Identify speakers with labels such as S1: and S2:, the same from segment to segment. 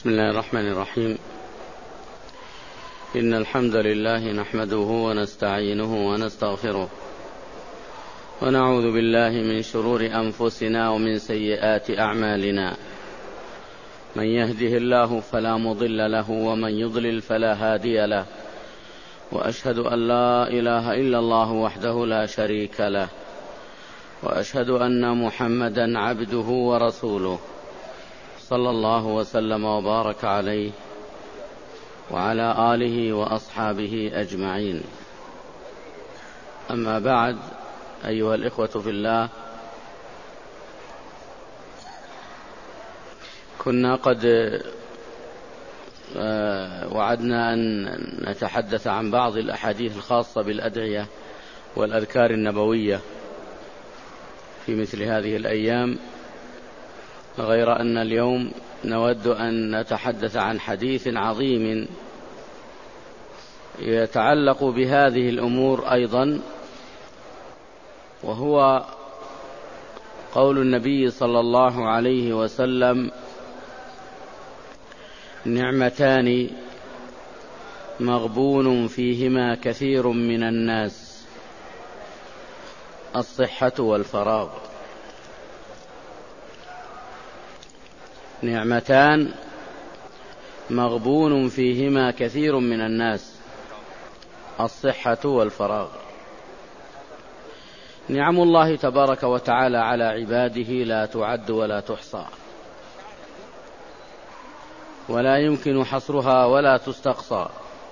S1: بسم الله الرحمن الرحيم. إن الحمد لله نحمده ونستعينه ونستغفره ونعوذ بالله من شرور أنفسنا ومن سيئات أعمالنا. من يهده الله فلا مضل له ومن يضلل فلا هادي له، وأشهد أن لا إله إلا الله وحده لا شريك له، وأشهد أن محمدا عبده ورسوله صلى الله وسلم وبارك عليه وعلى آله وأصحابه أجمعين. أما بعد، أيها الإخوة في الله، كنا قد وعدنا أن نتحدث عن بعض الأحاديث الخاصة بالأدعية والأذكار النبوية في مثل هذه الأيام، غير أن اليوم نود أن نتحدث عن حديث عظيم يتعلق بهذه الأمور أيضا، وهو قول النبي صلى الله عليه وسلم: نعمتان مغبون فيهما كثير من الناس، الصحة والفراغ. نعمتان مغبون فيهما كثير من الناس، الصحة والفراغ. نعم الله تبارك وتعالى على عباده لا تعد ولا تحصى، ولا يمكن حصرها ولا تستقصى.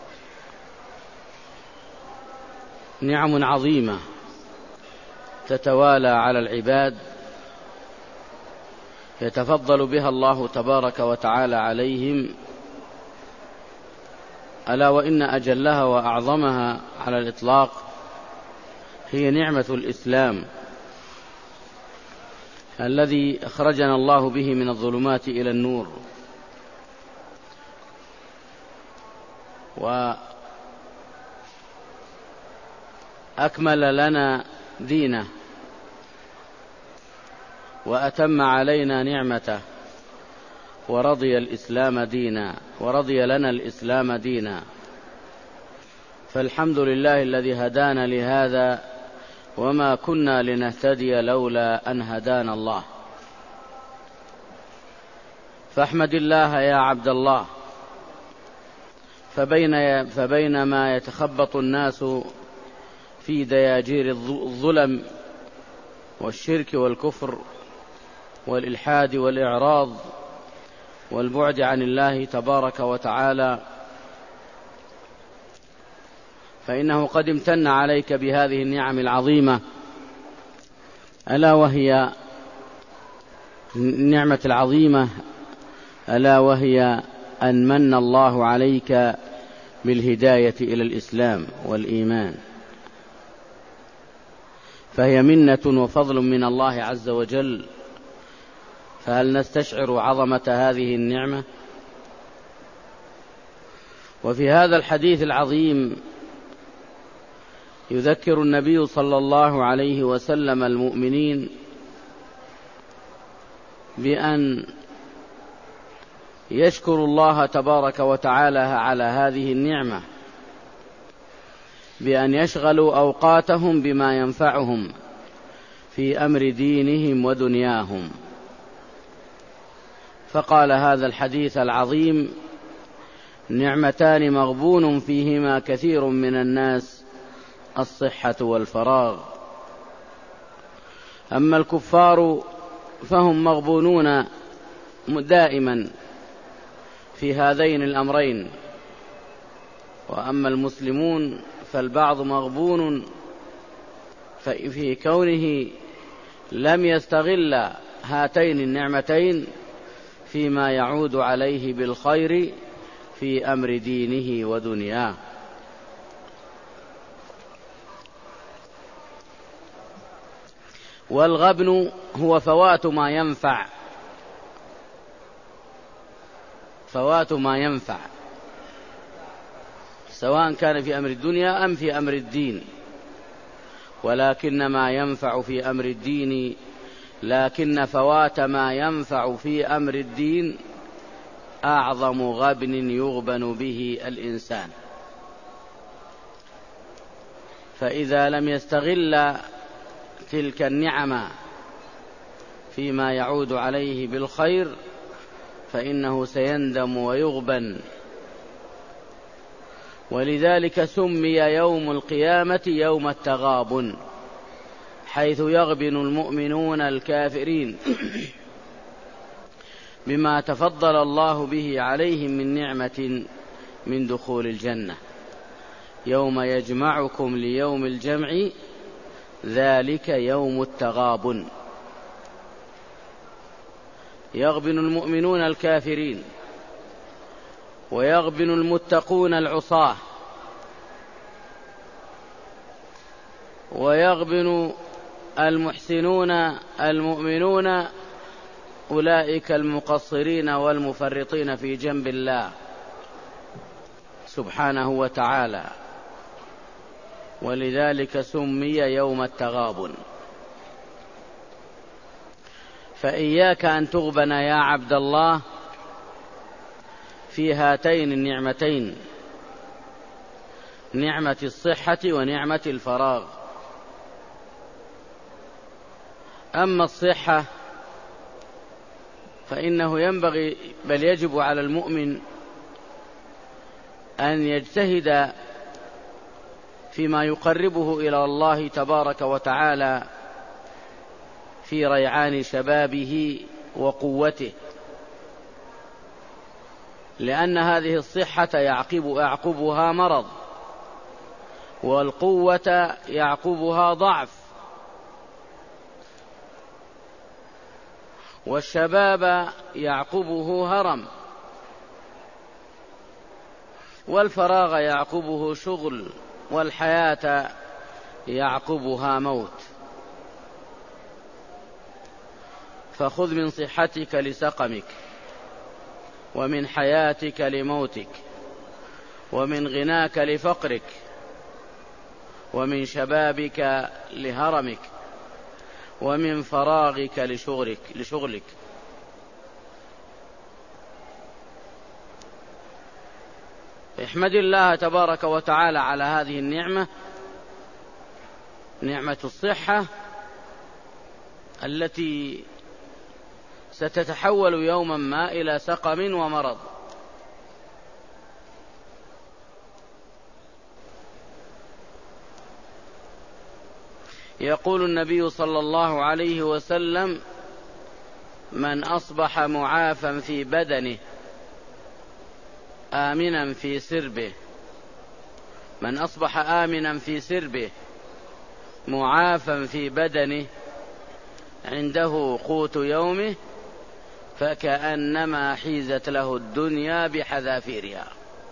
S1: نعم عظيمة تتوالى على العباد يتفضل بها الله تبارك وتعالى عليهم، ألا وإن أجلها وأعظمها على الإطلاق هي نعمة الإسلام الذي أخرجنا الله به من الظلمات إلى النور، وأكمل لنا دينه وأتم علينا نعمته، ورضي لنا الإسلام دينا. فالحمد لله الذي هدانا لهذا، وما كنا لنهتدي لولا أن هدانا الله. فاحمد الله يا عبد الله. فبينما يتخبط الناس في دياجير الظلم والشرك والكفر والإلحاد والإعراض والبعد عن الله تبارك وتعالى، فإنه قد امتن عليك بهذه النعم العظيمة، ألا وهي النعمة العظيمة، ألا وهي أن من الله عليك بالهداية إلى الإسلام والإيمان، فهي منة وفضل من الله عز وجل. فهل نستشعر عظمة هذه النعمة؟ وفي هذا الحديث العظيم يذكر النبي صلى الله عليه وسلم المؤمنين بأن يشكروا الله تبارك وتعالى على هذه النعمة، بأن يشغلوا أوقاتهم بما ينفعهم في أمر دينهم ودنياهم. فقال هذا الحديث العظيم: نعمتان مغبون فيهما كثير من الناس، الصحة والفراغ. أما الكفار فهم مغبونون دائما في هذين الأمرين، وأما المسلمون فالبعض مغبون في كونه لم يستغل هاتين النعمتين فيما يعود عليه بالخير في أمر دينه ودنياه. والغبن هو فوات ما ينفع، سواء كان في أمر الدنيا أم في أمر الدين. ولكن ما ينفع في أمر الدين، لكن فوات ما ينفع في أمر الدين أعظم غبن يغبن به الإنسان. فإذا لم يستغل تلك النعم فيما يعود عليه بالخير فإنه سيندم ويغبن. ولذلك سمي يوم القيامة يوم التغابن، حيث يغبن المؤمنون الكافرين بما تفضل الله به عليهم من نعمة من دخول الجنة. يوم يجمعكم ليوم الجمع ذلك يوم التغابن. يغبن المؤمنون الكافرين، ويغبن المتقون العصاة، ويغبن المحسنون المؤمنون أولئك المقصرين والمفرطين في جنب الله سبحانه وتعالى. ولذلك سمي يوم التغابن. فإياك أن تغبن يا عبد الله في هاتين النعمتين، نعمة الصحة ونعمة الفراغ. أما الصحة فإنه ينبغي بل يجب على المؤمن أن يجتهد فيما يقربه إلى الله تبارك وتعالى في ريعان شبابه وقوته، لأن هذه الصحة يعقبها مرض، والقوة يعقبها ضعف، والشباب يعقبه هرم، والفراغ يعقبه شغل، والحياة يعقبها موت. فخذ من صحتك لسقمك، ومن حياتك لموتك، ومن غناك لفقرك، ومن شبابك لهرمك، ومن فراغك لشغلك. احمد الله تبارك وتعالى على هذه النعمة، نعمة الصحة التي ستتحول يوما ما إلى سقم ومرض. يقول النبي صلى الله عليه وسلم: من أصبح معافا في بدنه آمنا في سربه، من أصبح آمنا في سربه معافا في بدنه عنده قوت يومه فكأنما حيزت له الدنيا بحذافيرها.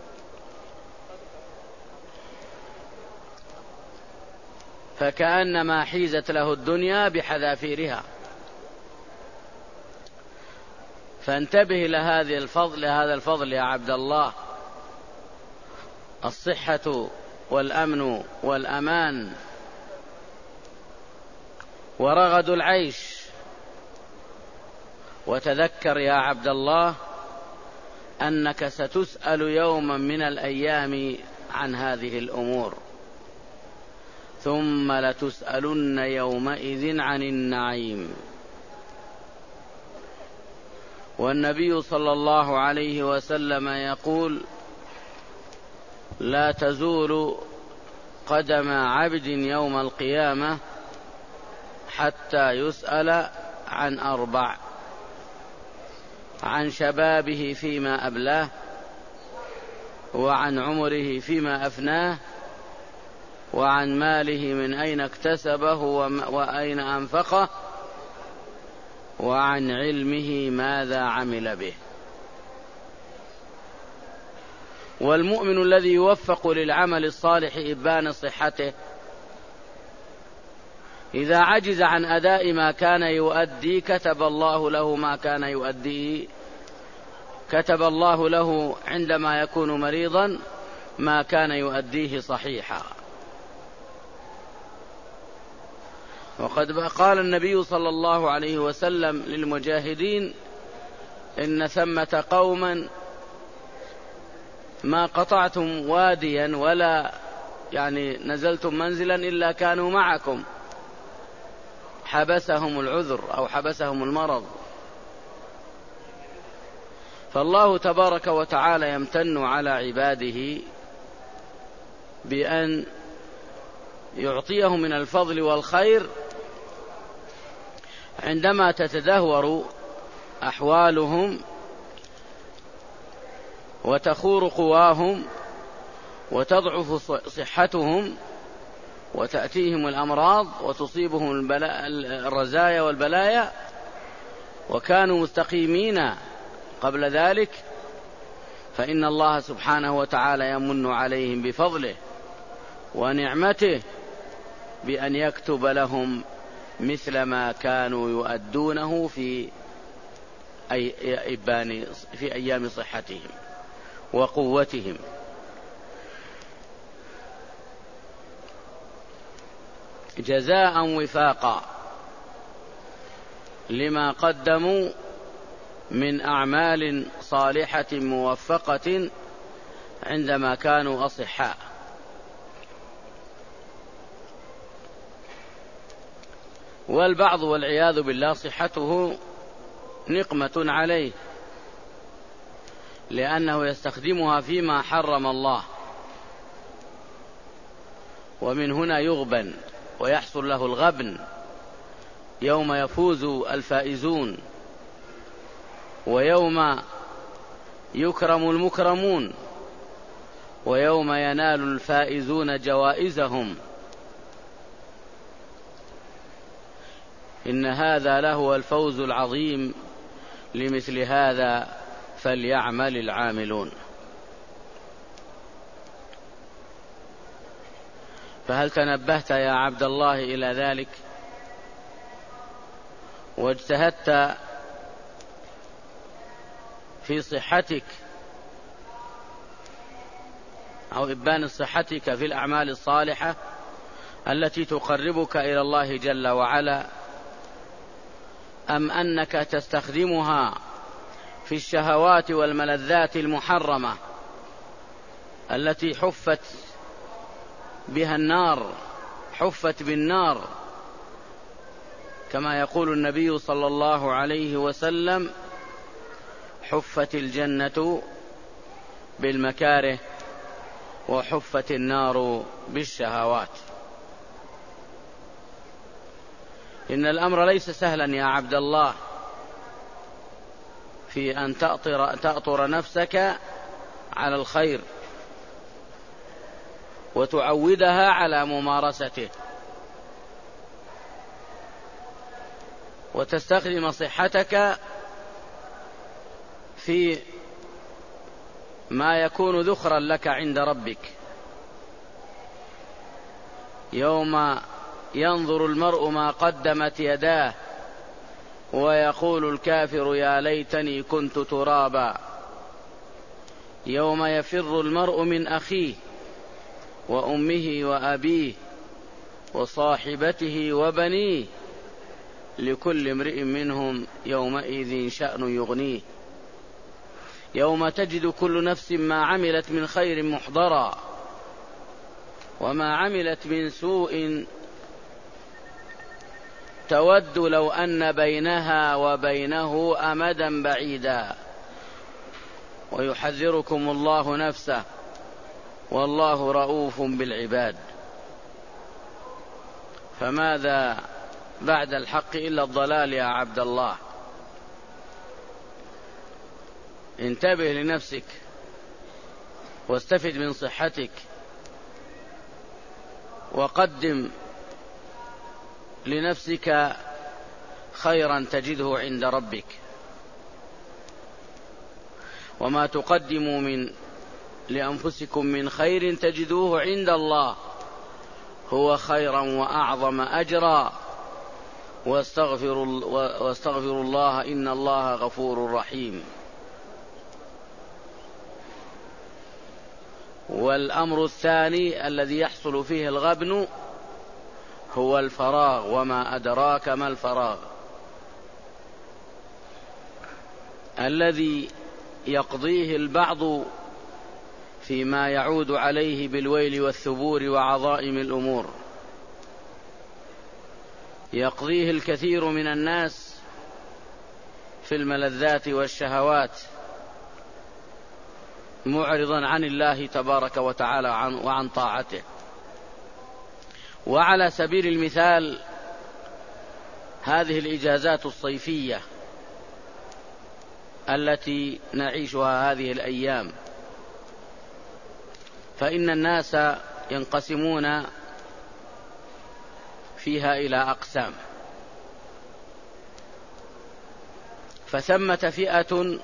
S1: فكأنما حيزت له الدنيا بحذافيرها. فانتبه لهذا الفضل يا عبد الله، الصحة والأمن والأمان ورغد العيش. وتذكر يا عبد الله أنك ستسأل يوما من الأيام عن هذه الأمور، ثم لتسألن يومئذ عن النعيم. والنبي صلى الله عليه وسلم يقول: لا تزول قدم عبد يوم القيامة حتى يسأل عن 4: عن شبابه فيما أبلاه، وعن عمره فيما أفناه، وعن ماله من أين اكتسبه وأين أنفقه، وعن علمه ماذا عمل به. والمؤمن الذي يوفق للعمل الصالح إبان صحته إذا عجز عن أداء ما كان يؤدي كتب الله له ما كان يؤديه، كتب الله له عندما يكون مريضا ما كان يؤديه صحيحا. وقد قال النبي صلى الله عليه وسلم للمجاهدين: إن ثمة قوما ما قطعتم واديا ولا نزلتم منزلا إلا كانوا معكم، حبسهم العذر أو حبسهم المرض. فالله تبارك وتعالى يمتن على عباده بأن يعطيهم من الفضل والخير عندما تتدهور أحوالهم وتخور قواهم وتضعف صحتهم وتأتيهم الأمراض وتصيبهم الرزايا والبلايا، وكانوا مستقيمين قبل ذلك، فإن الله سبحانه وتعالى يمن عليهم بفضله ونعمته بأن يكتب لهم مثل ما كانوا يؤدونه في أيام صحتهم وقوتهم. جزاء وفاقا لما قدموا من أعمال صالحة موفقة عندما كانوا أصحاء. والبعض والعياذ بالله صحته نقمة عليه لأنه يستخدمها فيما حرم الله، ومن هنا يغبن ويحصل له الغبن يوم يفوز الفائزون ويوم يكرم المكرمون ويوم ينال الفائزون جوائزهم. إن هذا لهو الفوز العظيم، لمثل هذا فليعمل العاملون. فهل تنبهت يا عبد الله إلى ذلك واجتهدت في صحتك أو إبان صحتك في الأعمال الصالحة التي تقربك إلى الله جل وعلا، أم أنك تستخدمها في الشهوات والملذات المحرمة التي حفت بها النار، حفت بالنار، كما يقول النبي صلى الله عليه وسلم: حفت الجنة بالمكاره وحفت النار بالشهوات. إن الأمر ليس سهلا يا عبد الله في أن تأطر نفسك على الخير وتعودها على ممارسته، وتستخدم صحتك في ما يكون ذخرا لك عند ربك. يوم ينظر المرء ما قدمت يداه ويقول الكافر يا ليتني كنت ترابا. يوم يفر المرء من أخيه وأمه وأبيه وصاحبته وبنيه لكل امرئ منهم يومئذ شأن يغنيه. يوم تجد كل نفس ما عملت من خير محضرا وما عملت من سوء تود لو أن بينها وبينه أمدا بعيدا. ويحذركم الله نفسه والله رؤوف بالعباد. فماذا بعد الحق إلا الضلال يا عبد الله؟ انتبه لنفسك واستفد من صحتك وقدم لنفسك خيرا تجده عند ربك. وما تقدموا لأنفسكم من خير تجدوه عند الله هو خيرا وأعظم أجرا واستغفروا الله إن الله غفور رحيم. والأمر الثاني الذي يحصل فيه الغبن هو الفراغ، وما أدراك ما الفراغ، الذي يقضيه البعض فيما يعود عليه بالويل والثبور وعظائم الأمور، يقضيه الكثير من الناس في الملذات والشهوات معرضا عن الله تبارك وتعالى وعن طاعته. وعلى سبيل المثال هذه الإجازات الصيفية التي نعيشها هذه الأيام، فإن الناس ينقسمون فيها إلى أقسام. فثمة فئة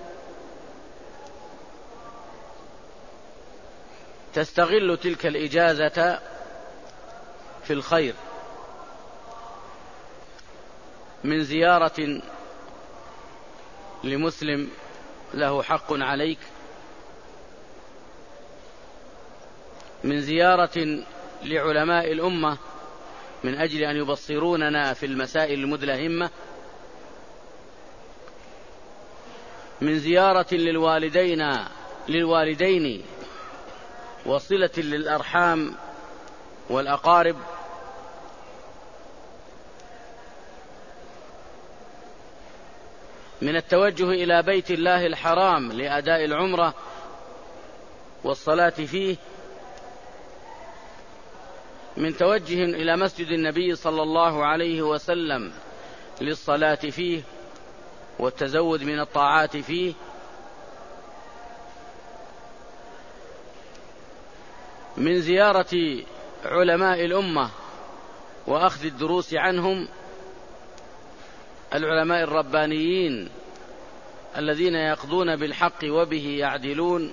S1: تستغل تلك الإجازة في الخير، من زيارة لمسلم له حق عليك، من زيارة لعلماء الأمة من أجل أن يبصروننا في المسائل المدلهمة، من زيارة للوالدين وصلة للأرحام والأقارب، من التوجه إلى بيت الله الحرام لأداء العمرة والصلاة فيه، من توجه إلى مسجد النبي صلى الله عليه وسلم للصلاة فيه والتزود من الطاعات فيه، من زيارة علماء الأمة وأخذ الدروس عنهم، العلماء الربانيين الذين يقضون بالحق وبه يعدلون،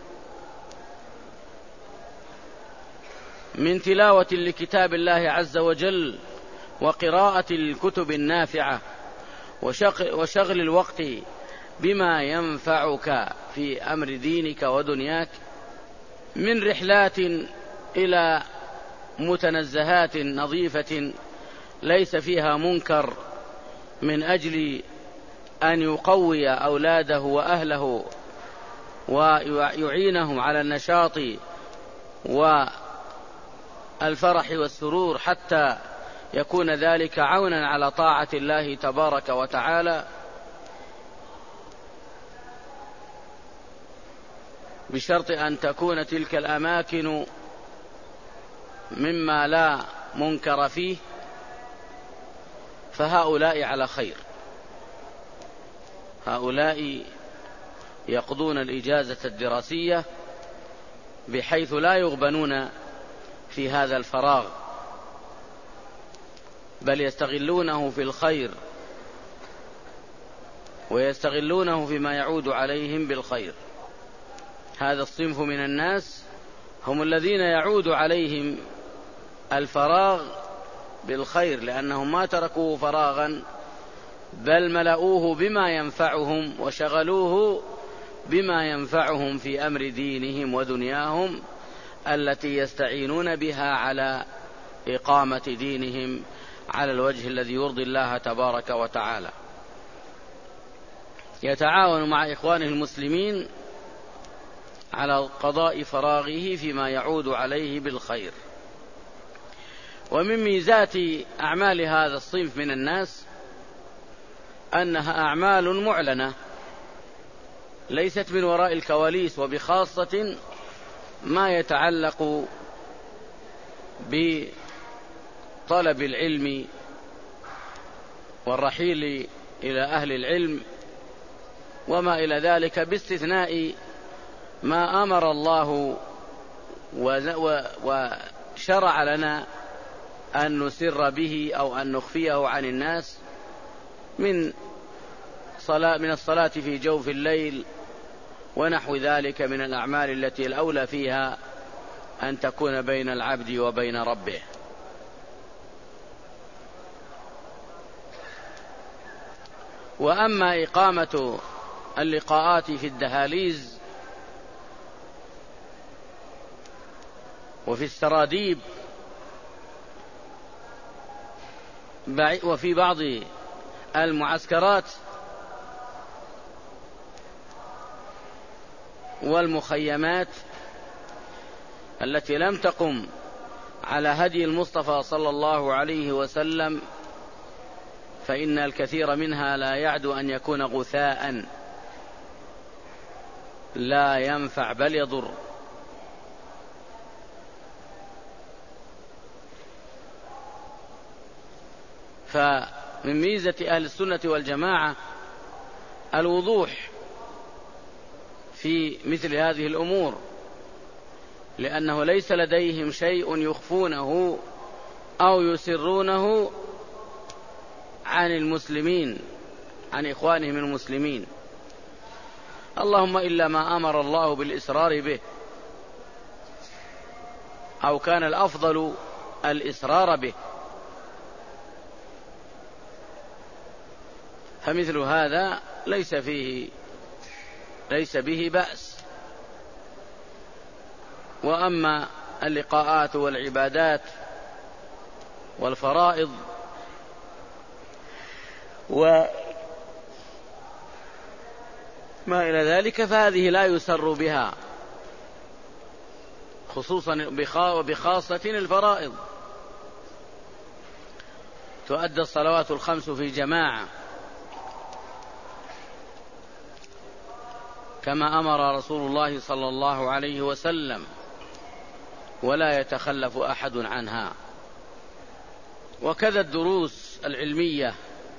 S1: من تلاوة لكتاب الله عز وجل وقراءة الكتب النافعة وشغل الوقت بما ينفعك في أمر دينك ودنياك، من رحلات إلى متنزهات نظيفة ليس فيها منكر من أجل أن يقوي أولاده وأهله ويعينهم على النشاط والفرح والسرور حتى يكون ذلك عونا على طاعة الله تبارك وتعالى، بشرط أن تكون تلك الأماكن مما لا منكر فيه، فهؤلاء على خير. هؤلاء يقضون الإجازة الدراسية بحيث لا يغبنون في هذا الفراغ، بل يستغلونه في الخير ويستغلونه فيما يعود عليهم بالخير. هذا الصنف من الناس هم الذين يعود عليهم الفراغ بالخير، لأنهم ما تركوه فراغا بل ملؤوه بما ينفعهم وشغلوه بما ينفعهم في أمر دينهم ودنياهم التي يستعينون بها على إقامة دينهم على الوجه الذي يرضي الله تبارك وتعالى. يتعاون مع إخوانه المسلمين على قضاء فراغه فيما يعود عليه بالخير. ومن ميزات أعمال هذا الصنف من الناس أنها أعمال معلنة ليست من وراء الكواليس، وبخاصة ما يتعلق بطلب العلم والرحيل إلى أهل العلم وما إلى ذلك، باستثناء ما أمر الله وشرع لنا أن نسر به أو أن نخفيه عن الناس من الصلاة في جوف الليل ونحو ذلك من الأعمال التي الأولى فيها أن تكون بين العبد وبين ربه. وأما إقامة اللقاءات في الدهاليز وفي السراديب وفي بعض المعسكرات والمخيمات، التي لم تقم على هدي المصطفى صلى الله عليه وسلم فإن الكثير منها لا يعدو أن يكون غثاء لا ينفع بل يضر. فمن ميزة أهل السنة والجماعة الوضوح في مثل هذه الأمور، لأنه ليس لديهم شيء يخفونه أو يسرونه عن المسلمين، عن إخوانهم المسلمين، اللهم إلا ما أمر الله بالإسرار به، أو كان الأفضل الإسرار به، فمثل هذا ليس به بأس. وأما اللقاءات والعبادات والفرائض وما إلى ذلك فهذه لا يسر بها، خصوصا وبخاصة الفرائض. تؤدى الصلوات الخمس في جماعة كما أمر رسول الله صلى الله عليه وسلم، ولا يتخلف أحد عنها. وكذا الدروس العلمية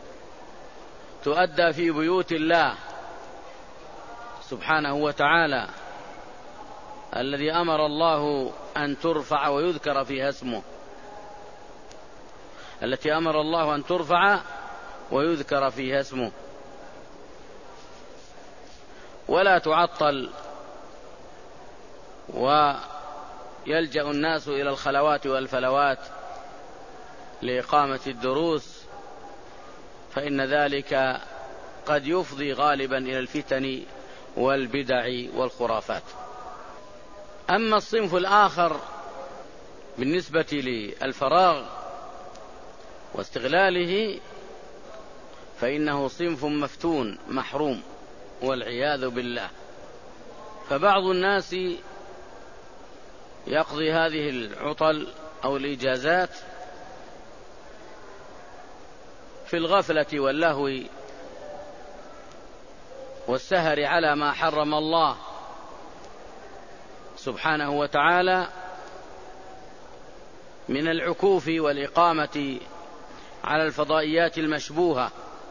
S1: تؤدى في بيوت الله سبحانه وتعالى الذي أمر الله أن ترفع ويذكر فيها اسمه، التي أمر الله أن ترفع ويذكر فيها اسمه، ولا تعطل ويلجأ الناس إلى الخلوات والفلوات لإقامة الدروس، فإن ذلك قد يفضي غالبا إلى الفتن والبدع والخرافات. أما الصنف الآخر بالنسبة للفراغ واستغلاله فإنه صنف مفتون محروم والعياذ بالله. فبعض الناس يقضي هذه العطل أو الإجازات في الغفلة واللهو والسهر على ما حرم الله سبحانه وتعالى من العكوف والإقامة على الفضائيات المشبوهة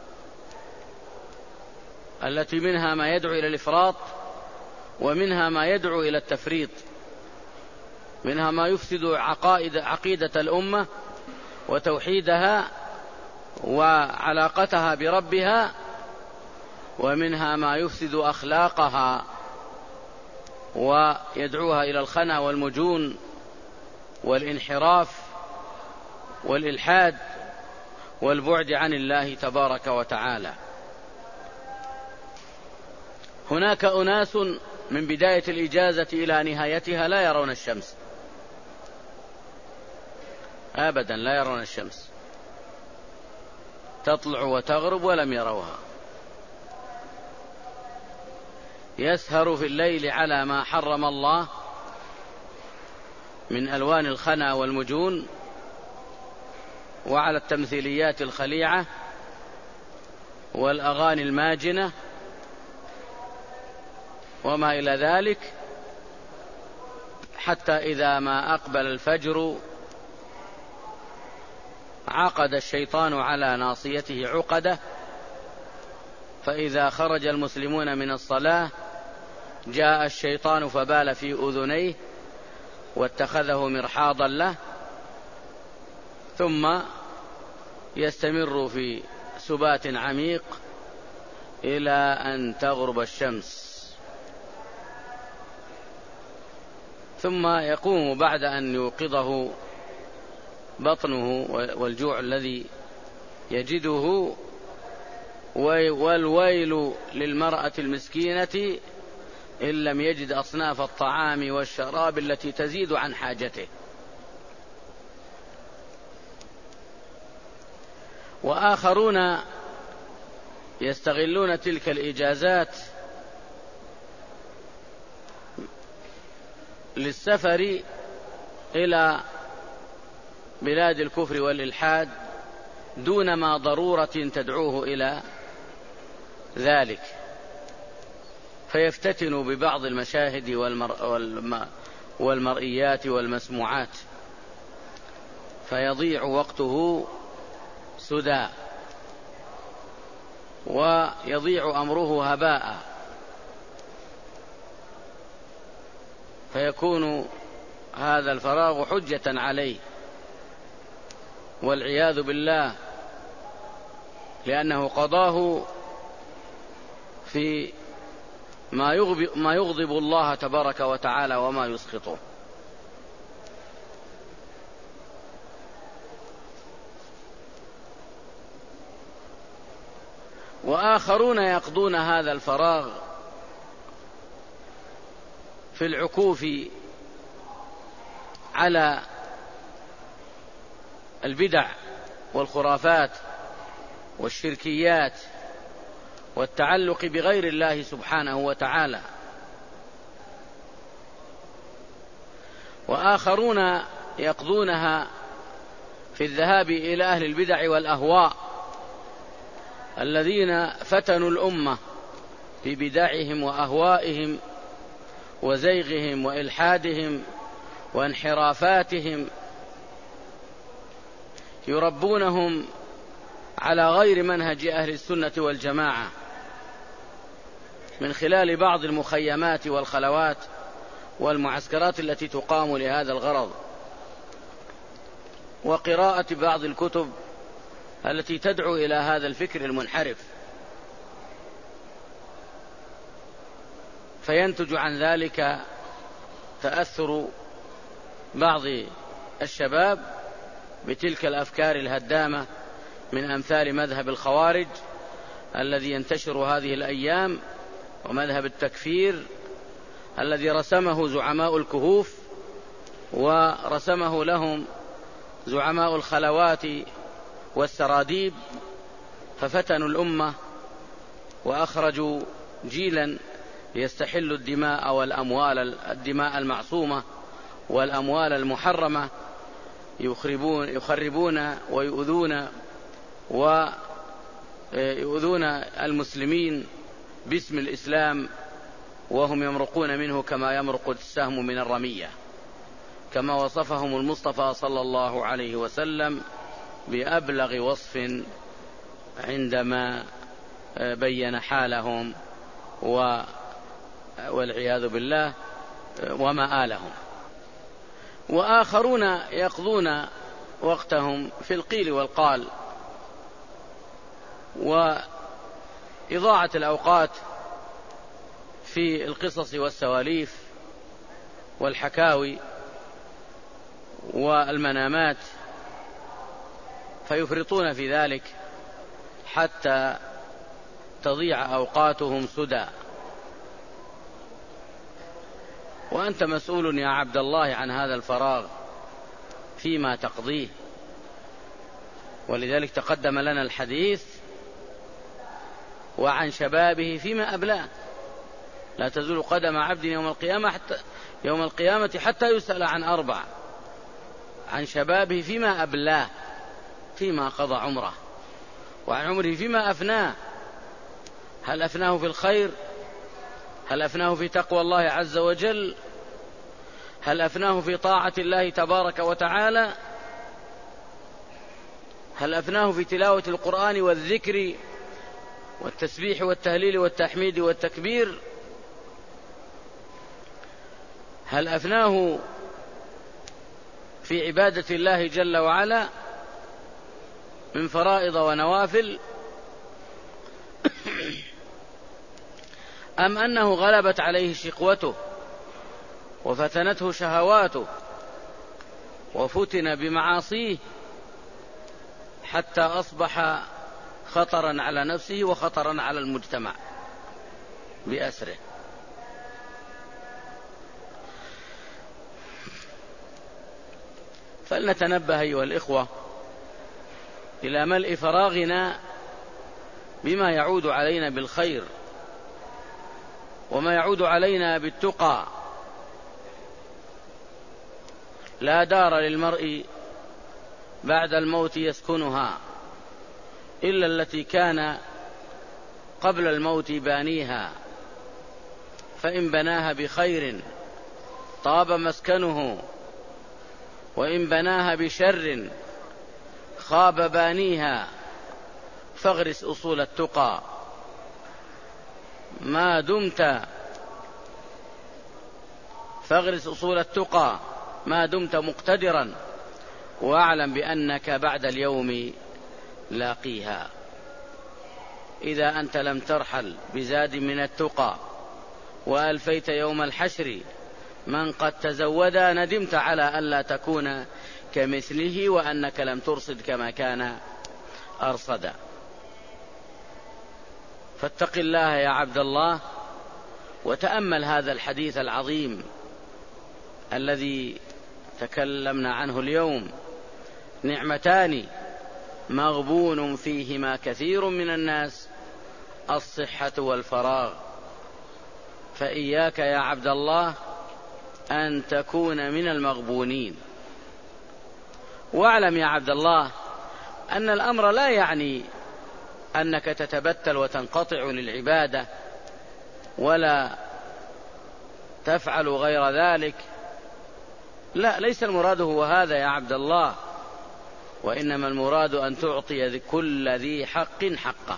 S1: التي منها ما يدعو إلى الإفراط ومنها ما يدعو إلى التفريط، منها ما يفسد عقيدة الأمة وتوحيدها وعلاقتها بربها، ومنها ما يفسد أخلاقها ويدعوها إلى الخنا والمجون والانحراف والإلحاد والبعد عن الله تبارك وتعالى. هناك أناس من بداية الإجازة إلى نهايتها لا يرون الشمس أبدا، لا يرون الشمس، تطلع وتغرب ولم يروها. يسهر في الليل على ما حرم الله من ألوان الخنا والمجون وعلى التمثيليات الخليعة والأغاني الماجنة وما إلى ذلك، حتى إذا ما أقبل الفجر عقد الشيطان على ناصيته عقدة، فإذا خرج المسلمون من الصلاة جاء الشيطان فبال في أذنيه واتخذه مرحاضا له، ثم يستمر في سبات عميق إلى أن تغرب الشمس، ثم يقوم بعد أن يوقظه بطنه والجوع الذي يجده، والويل للمرأة المسكينة إن لم يجد أصناف الطعام والشراب التي تزيد عن حاجته. وآخرون يستغلون تلك الإجازات للسفر إلى بلاد الكفر والإلحاد دون ما ضرورة تدعوه إلى ذلك، فيفتتن ببعض المشاهد والمرئيات والمسموعات، فيضيع وقته سدى ويضيع أمره هباء، فيكون هذا الفراغ حجة عليه والعياذ بالله، لأنه قضاه في ما يغضب الله تبارك وتعالى وما يسخطه. وآخرون يقضون هذا الفراغ في العكوف على البدع والخرافات والشركيات والتعلق بغير الله سبحانه وتعالى، وآخرون يقضونها في الذهاب إلى أهل البدع والأهواء الذين فتنوا الأمة ببدعهم وأهوائهم وزيغهم وإلحادهم وانحرافاتهم، يربونهم على غير منهج أهل السنة والجماعة من خلال بعض المخيمات والخلوات والمعسكرات التي تقام لهذا الغرض، وقراءة بعض الكتب التي تدعو إلى هذا الفكر المنحرف، فينتج عن ذلك تأثر بعض الشباب بتلك الأفكار الهدامة من أمثال مذهب الخوارج الذي ينتشر هذه الأيام، ومذهب التكفير الذي رسمه زعماء الكهوف ورسمه لهم زعماء الخلوات والسراديب، ففتنوا الأمة وأخرجوا جيلا يستحل الدماء والأموال، الدماء المعصومة والأموال المحرمة، يخربون ويؤذون المسلمين باسم الإسلام، وهم يمرقون منه كما يمرق السهم من الرمية، كما وصفهم المصطفى صلى الله عليه وسلم بأبلغ وصف عندما بين حالهم والعياذ بالله ومآلهم. وآخرون يقضون وقتهم في القيل والقال وإضاعة الأوقات في القصص والسواليف والحكاوي والمنامات، فيفرطون في ذلك حتى تضيع أوقاتهم سدى. وأنت مسؤول يا عبد الله عن هذا الفراغ فيما تقضيه، ولذلك تقدم لنا الحديث وعن شبابه فيما أبلاه، لا تزول قدم عبد يوم القيامة حتى يسأل عن 4: عن شبابه فيما أبلاه، فيما قضى عمره، وعن عمره فيما أفناه، هل أفناه في الخير؟ هل أفناه في تقوى الله عز وجل؟ هل أفناه في طاعة الله تبارك وتعالى؟ هل أفناه في تلاوة القرآن والذكر والتسبيح والتهليل والتحميد والتكبير؟ هل أفناه في عبادة الله جل وعلا من فرائض ونوافل؟ أم أنه غلبت عليه شقوته وفتنته شهواته وفتن بمعاصيه حتى أصبح خطرا على نفسه وخطرا على المجتمع بأسره؟ فلنتنبه أيها الإخوة إلى ملء فراغنا بما يعود علينا بالخير وما يعود علينا بالتقى، لا دار للمرء بعد الموت يسكنها إلا التي كان قبل الموت بانيها، فإن بناها بخير طاب مسكنه، وإن بناها بشر خاب بانيها. فاغرس أصول التقى ما دمت مقتدرا، واعلم بأنك بعد اليوم لاقيها. إذا أنت لم ترحل بزاد من التقى وألفيت يوم الحشر من قد تزودا، ندمت على ألا تكون كمثله، وأنك لم ترصد كما كان أرصدا. فاتق الله يا عبد الله، وتأمل هذا الحديث العظيم الذي تكلمنا عنه اليوم. نعمتان مغبون فيهما كثير من الناس، الصحة والفراغ. فإياك يا عبد الله أن تكون من المغبونين. واعلم يا عبد الله أن الأمر لا يعني أنك تتبتل وتنقطع للعبادة ولا تفعل غير ذلك، لا، ليس المراد هو هذا يا عبد الله، وإنما المراد أن تعطي كل ذي حق حقه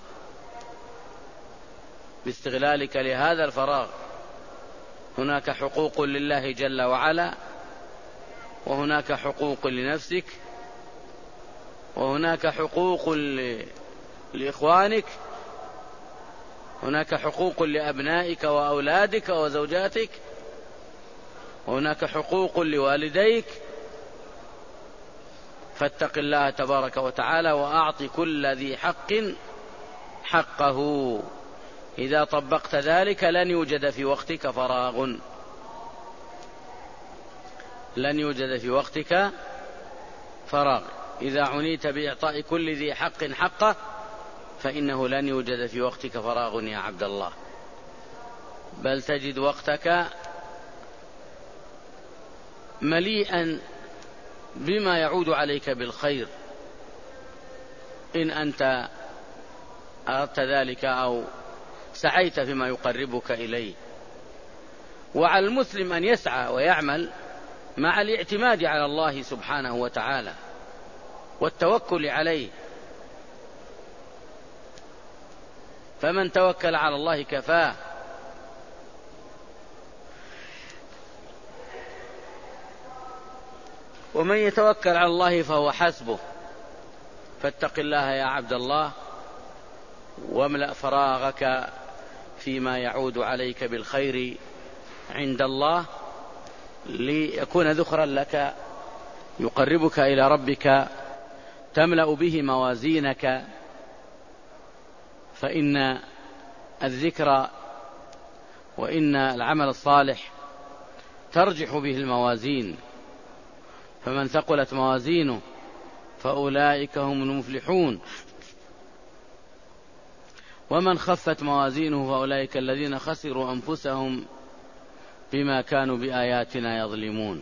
S1: باستغلالك لهذا الفراغ. هناك حقوق لله جل وعلا، وهناك حقوق لنفسك، وهناك حقوق لإخوانك، هناك حقوق لأبنائك وأولادك وزوجاتك، وهناك حقوق لوالديك. فاتق الله تبارك وتعالى وأعط كل ذي حق حقه. إذا طبقت ذلك لن يوجد في وقتك فراغ، لن يوجد في وقتك فراغ. إذا عنيت بإعطاء كل ذي حق حقه فإنه لن يوجد في وقتك فراغ يا عبد الله، بل تجد وقتك مليئا بما يعود عليك بالخير إن أنت أردت ذلك أو سعيت فيما يقربك إليه. وعلى المسلم أن يسعى ويعمل مع الاعتماد على الله سبحانه وتعالى والتوكل عليه، فمن توكل على الله كفاه. ومن يتوكل على الله فهو حسبه. فاتق الله يا عبد الله، واملأ فراغك فيما يعود عليك بالخير عند الله، ليكون ذخرا لك يقربك إلى ربك، تملأ به موازينك. فإن الذكر وإن العمل الصالح ترجح به الموازين، فمن ثقلت موازينه فأولئك هم المفلحون، ومن خفت موازينه فأولئك الذين خسروا أنفسهم بما كانوا بآياتنا يظلمون.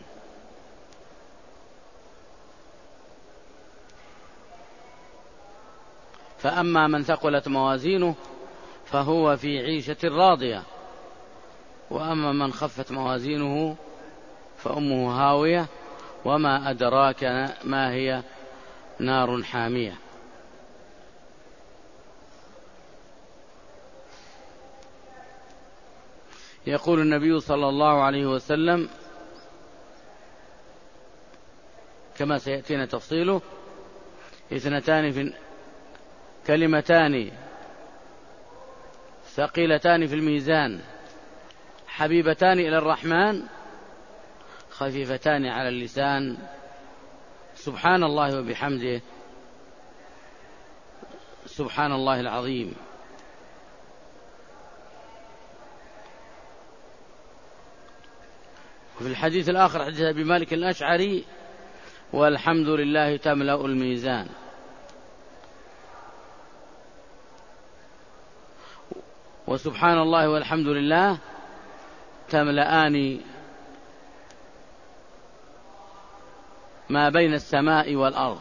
S1: فأما من ثقلت موازينه فهو في عيشة راضية، وأما من خفت موازينه فأمه هاوية، وما أدراك ما هي، نار حامية. يقول النبي صلى الله عليه وسلم كما سيأتينا تفصيله: كلمتان ثقيلتان في الميزان حبيبتان إلى الرحمن خفيفتان على اللسان، سبحان الله وبحمده، سبحان الله العظيم. وفي الحديث الآخر حديث أبي مالك الأشعري: والحمد لله تملأ الميزان. وسبحان الله والحمد لله تملأان ما بين السماء والأرض.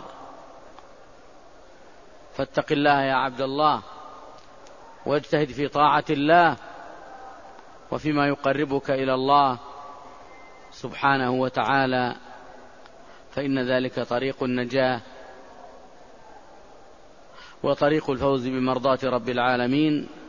S1: فاتق الله يا عبد الله، واجتهد في طاعة الله وفيما يقربك إلى الله سبحانه وتعالى، فإن ذلك طريق النجاة وطريق الفوز بمرضاة رب العالمين.